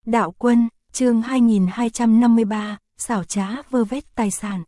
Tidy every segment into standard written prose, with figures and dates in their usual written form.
Đạo Quân, chương 2253, xảo trá vơ vét tài sản.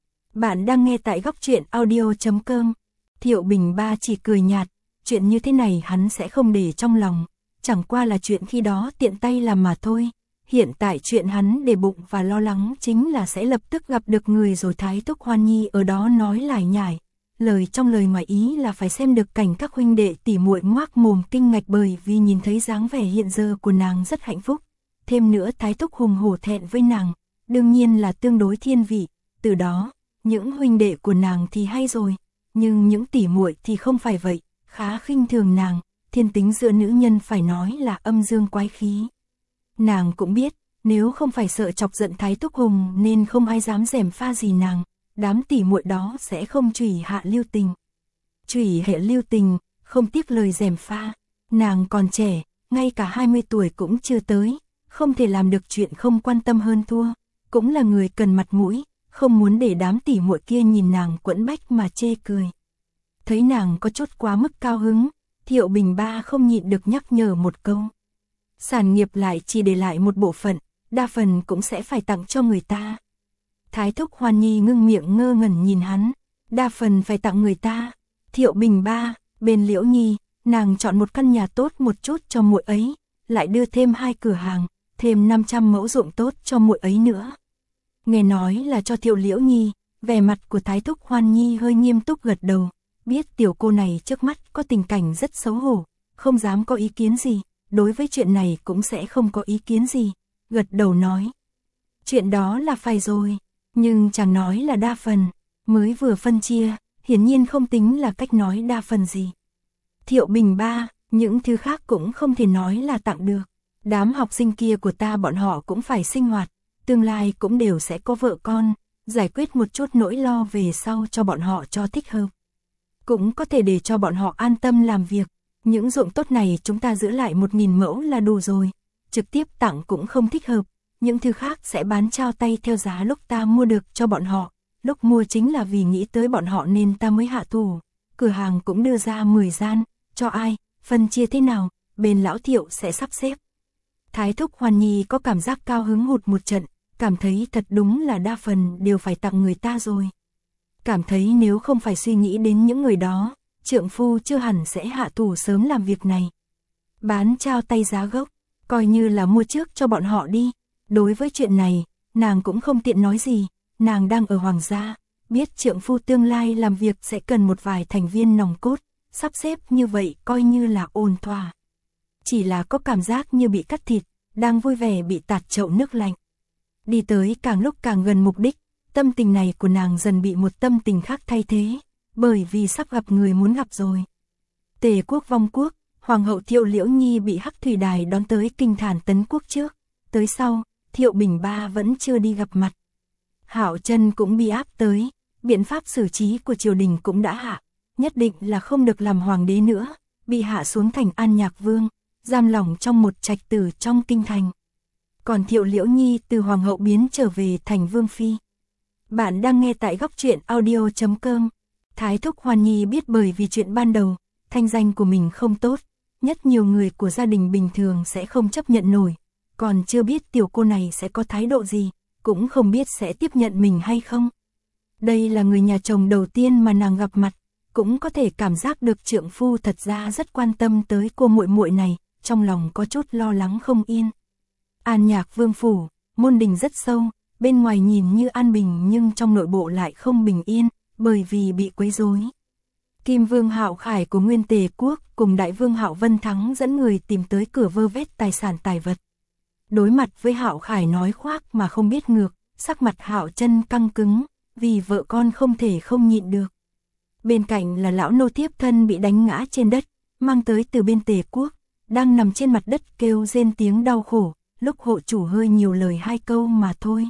Bạn đang nghe tại góc truyện audio.com. Thiệu Bình Ba chỉ cười nhạt, chuyện như thế này hắn sẽ không để trong lòng, chẳng qua là chuyện khi đó tiện tay làm mà thôi. Hiện tại chuyện hắn để bụng và lo lắng chính là sẽ lập tức gặp được người rồi Thái Thúc Hoan Nhi ở đó nói lải nhải. Lời trong lời ngoài ý là phải xem được cảnh các huynh đệ tỉ muội ngoác mồm kinh ngạc bởi vì nhìn thấy dáng vẻ hiện giờ của nàng rất hạnh phúc. Thêm nữa Thái Thúc hùng hổ thẹn với nàng, đương nhiên là tương đối thiên vị, từ đó, những huynh đệ của nàng thì hay rồi, nhưng những tỉ muội thì không phải vậy, khá khinh thường nàng, thiên tính giữa nữ nhân phải nói là âm dương quái khí. Nàng cũng biết, nếu không phải sợ chọc giận Thái Thúc Hùng nên không ai dám gièm pha gì nàng, đám tỉ muội đó sẽ không trùy hạ lưu tình. Trùy hệ lưu tình, không tiếc lời gièm pha, nàng còn trẻ, ngay cả 20 tuổi cũng chưa tới, không thể làm được chuyện không quan tâm hơn thua, cũng là người cần mặt mũi, không muốn để đám tỉ muội kia nhìn nàng quẫn bách mà chê cười. Thấy nàng có chút quá mức cao hứng, Thiệu Bình Ba không nhịn được nhắc nhở một câu. Sản nghiệp lại chỉ để lại một bộ phận, đa phần cũng sẽ phải tặng cho người ta. Thái Thúc Hoan Nhi ngưng miệng ngơ ngẩn nhìn hắn, đa phần phải tặng người ta. Thiệu Bình Ba, bên Liễu Nhi, nàng chọn một căn nhà tốt một chút cho muội ấy, lại đưa thêm 2 cửa hàng, thêm 500 mẫu ruộng tốt cho muội ấy nữa. Nghe nói là cho Thiệu Liễu Nhi, vẻ mặt của Thái Thúc Hoan Nhi hơi nghiêm túc gật đầu, biết tiểu cô này trước mắt có tình cảnh rất xấu hổ, không dám có ý kiến gì, đối với chuyện này cũng sẽ không có ý kiến gì, gật đầu nói. Chuyện đó là phải rồi, nhưng chẳng nói là đa phần, mới vừa phân chia, hiển nhiên không tính là cách nói đa phần gì. Thiệu Bình Ba, những thứ khác cũng không thể nói là tặng được, đám học sinh kia của ta bọn họ cũng phải sinh hoạt, tương lai cũng đều sẽ có vợ con, giải quyết một chút nỗi lo về sau cho bọn họ cho thích hợp. Cũng có thể để cho bọn họ an tâm làm việc, những ruộng tốt này chúng ta giữ lại 1000 mẫu là đủ rồi, trực tiếp tặng cũng không thích hợp, những thứ khác sẽ bán trao tay theo giá lúc ta mua được cho bọn họ, lúc mua chính là vì nghĩ tới bọn họ nên ta mới hạ thủ, cửa hàng cũng đưa ra 10 gian, cho ai, phân chia thế nào, bên lão Thiệu sẽ sắp xếp. Thái Thúc Hoan Nhi có cảm giác cao hứng hụt một trận, cảm thấy thật đúng là đa phần đều phải tặng người ta rồi. Cảm thấy nếu không phải suy nghĩ đến những người đó, trượng phu chưa hẳn sẽ hạ thủ sớm làm việc này. Bán trao tay giá gốc, coi như là mua trước cho bọn họ đi. Đối với chuyện này, nàng cũng không tiện nói gì, nàng đang ở hoàng gia, biết trượng phu tương lai làm việc sẽ cần một vài thành viên nòng cốt, sắp xếp như vậy coi như là ổn thỏa. Chỉ là có cảm giác như bị cắt thịt, đang vui vẻ bị tạt chậu nước lạnh. Đi tới càng lúc càng gần mục đích, tâm tình này của nàng dần bị một tâm tình khác thay thế, bởi vì sắp gặp người muốn gặp rồi. Tề quốc vong quốc, Hoàng hậu Thiệu Liễu Nhi bị Hắc Thủy Đài đón tới kinh Thản Tấn quốc trước, tới sau, Thiệu Bình Ba vẫn chưa đi gặp mặt. Hạo Chân cũng bị áp tới, biện pháp xử trí của triều đình cũng đã hạ, nhất định là không được làm hoàng đế nữa, bị hạ xuống thành An Nhạc Vương, giam lỏng trong một trạch tử trong kinh thành. Còn Thiệu Liễu Nhi từ hoàng hậu biến trở về thành vương phi. Bạn đang nghe tại góc truyện audio.com. Thái Thúc Hoan Nhi biết bởi vì chuyện ban đầu, thanh danh của mình không tốt, nhất nhiều người của gia đình bình thường sẽ không chấp nhận nổi, còn chưa biết tiểu cô này sẽ có thái độ gì, cũng không biết sẽ tiếp nhận mình hay không. Đây là người nhà chồng đầu tiên mà nàng gặp mặt, cũng có thể cảm giác được trượng phu thật ra rất quan tâm tới cô muội muội này, trong lòng có chút lo lắng không yên. An Nhạc Vương phủ, môn đình rất sâu, bên ngoài nhìn như an bình nhưng trong nội bộ lại không bình yên, bởi vì bị quấy rối. Kim Vương Hạo Khải của Nguyên Tề quốc cùng Đại Vương Hạo Vân Thắng dẫn người tìm tới cửa vơ vét tài sản tài vật. Đối mặt với Hạo Khải nói khoác mà không biết ngược, sắc mặt Hạo Chân căng cứng, vì vợ con không thể không nhịn được. Bên cạnh là lão nô thiếp thân bị đánh ngã trên đất, mang tới từ bên Tề quốc, đang nằm trên mặt đất kêu rên tiếng đau khổ, lúc hộ chủ hơi nhiều lời 2 câu mà thôi.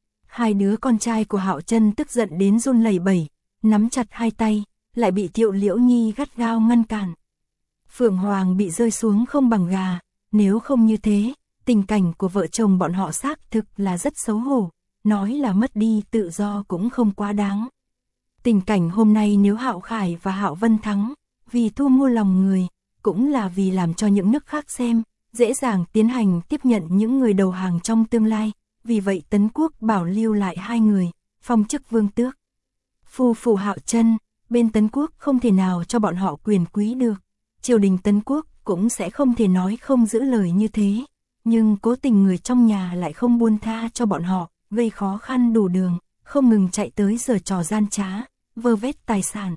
2 đứa con trai của Hạo Chân tức giận đến run lẩy bẩy, nắm chặt 2 tay, lại bị Thiệu Liễu Nhi gắt gao ngăn cản. Phượng Hoàng bị rơi xuống không bằng gà, nếu không như thế, tình cảnh của vợ chồng bọn họ xác thực là rất xấu hổ, nói là mất đi tự do cũng không quá đáng. Tình cảnh hôm nay nếu Hạo Khải và Hạo Vân Thắng, vì thu mua lòng người, cũng là vì làm cho những nước khác xem, dễ dàng tiến hành tiếp nhận những người đầu hàng trong tương lai, vì vậy Tấn Quốc bảo lưu lại 2 người, phong chức vương tước. Phu phụ Hạo Chân, bên Tấn Quốc không thể nào cho bọn họ quyền quý được, triều đình Tấn Quốc cũng sẽ không thể nói không giữ lời như thế, nhưng cố tình người trong nhà lại không buông tha cho bọn họ, gây khó khăn đủ đường, không ngừng chạy tới giở trò gian trá, vơ vét tài sản.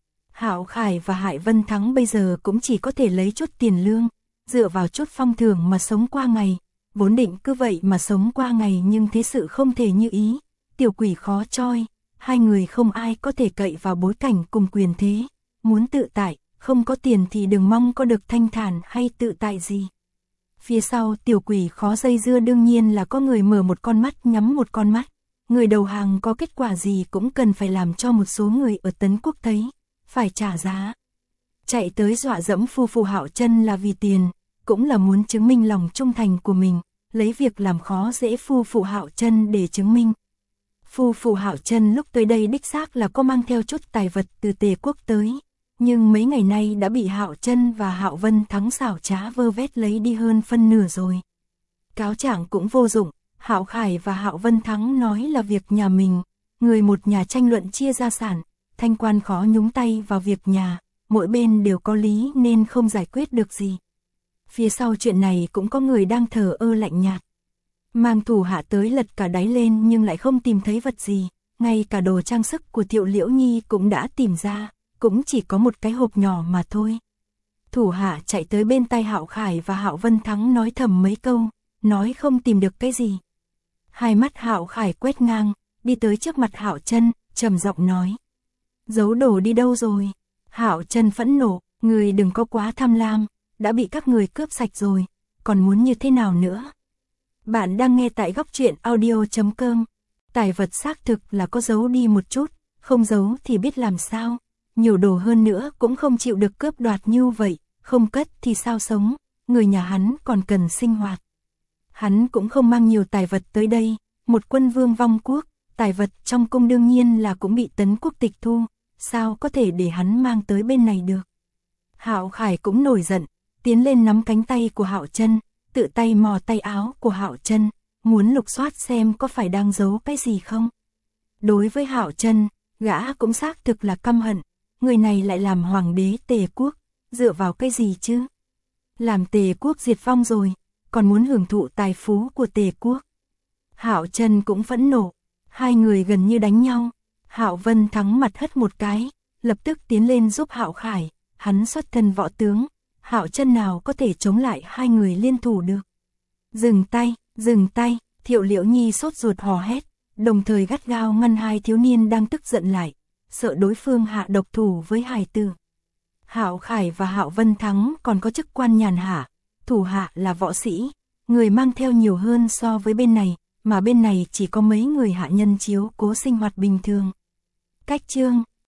Hạo Khải và Hải Vân Thắng bây giờ cũng chỉ có thể lấy chút tiền lương, dựa vào chút phong thưởng mà sống qua ngày, vốn định cứ vậy mà sống qua ngày nhưng thế sự không thể như ý, tiểu quỷ khó troi, 2 người không ai có thể cậy vào bối cảnh cùng quyền thế, muốn tự tại, không có tiền thì đừng mong có được thanh thản hay tự tại gì. Phía sau tiểu quỷ khó dây dưa đương nhiên là có người mở một con mắt nhắm một con mắt, người đầu hàng có kết quả gì cũng cần phải làm cho một số người ở Tấn Quốc thấy, phải trả giá. Chạy tới dọa dẫm phu phụ Hạo Chân là vì tiền, cũng là muốn chứng minh lòng trung thành của mình, lấy việc làm khó dễ phu phụ Hạo Chân để chứng minh. Phu phụ Hạo Chân lúc tới đây đích xác là có mang theo chút tài vật từ Tề Quốc tới, nhưng mấy ngày nay đã bị Hạo Chân và Hạo Vân Thắng xảo trá vơ vét lấy đi hơn phân nửa rồi. Cáo trạng cũng vô dụng, Hạo Khải và Hạo Vân Thắng nói là việc nhà mình, người một nhà tranh luận chia gia sản, thanh quan khó nhúng tay vào việc nhà, mỗi bên đều có lý nên không giải quyết được gì. Phía sau chuyện này cũng có người đang thờ ơ lạnh nhạt. Mang thủ hạ tới lật cả đáy lên nhưng lại không tìm thấy vật gì, ngay cả đồ trang sức của Thiệu Liễu Nhi cũng đã tìm ra, cũng chỉ có một cái hộp nhỏ mà thôi. Thủ hạ chạy tới bên tai Hạo Khải và Hạo Vân Thắng nói thầm mấy câu, nói không tìm được cái gì. Hai mắt Hạo Khải quét ngang, đi tới trước mặt Hạo Chân, trầm giọng nói: "Giấu đồ đi đâu rồi?" Hạo Chân phẫn nộ: "Người đừng có quá tham lam, đã bị các người cướp sạch rồi, còn muốn như thế nào nữa?" Bạn đang nghe tại góc truyện audio.com. Tài vật xác thực là có giấu đi một chút, không giấu thì biết làm sao. Nhiều đồ hơn nữa cũng không chịu được cướp đoạt như vậy, không cất thì sao sống, người nhà hắn còn cần sinh hoạt. Hắn cũng không mang nhiều tài vật tới đây, một quân vương vong quốc, tài vật trong cung đương nhiên là cũng bị Tấn Quốc tịch thu, sao có thể để hắn mang tới bên này được. Hạo Khải cũng nổi giận, tiến lên nắm cánh tay của Hạo Chân, tự tay mò tay áo của Hạo Chân, muốn lục soát xem có phải đang giấu cái gì không. Đối với Hạo Chân, gã cũng xác thực là căm hận, người này lại làm hoàng đế Tề Quốc, dựa vào cái gì chứ? Làm Tề Quốc diệt vong rồi, còn muốn hưởng thụ tài phú của Tề Quốc. Hạo Chân cũng phẫn nộ, 2 người gần như đánh nhau. Hạo Vân Thắng mặt hất một cái, lập tức tiến lên giúp Hạo Khải, hắn xuất thân võ tướng, Hạo Chân nào có thể chống lại 2 người liên thủ được. Dừng tay, Thiệu Liễu Nhi sốt ruột hò hét, đồng thời gắt gao ngăn 2 thiếu niên đang tức giận lại, sợ đối phương hạ độc thủ với hài tử. Hạo Khải và Hạo Vân Thắng còn có chức quan nhàn hạ, thủ hạ là võ sĩ, người mang theo nhiều hơn so với bên này, mà bên này chỉ có mấy người hạ nhân chiếu cố sinh hoạt bình thường. Cách chương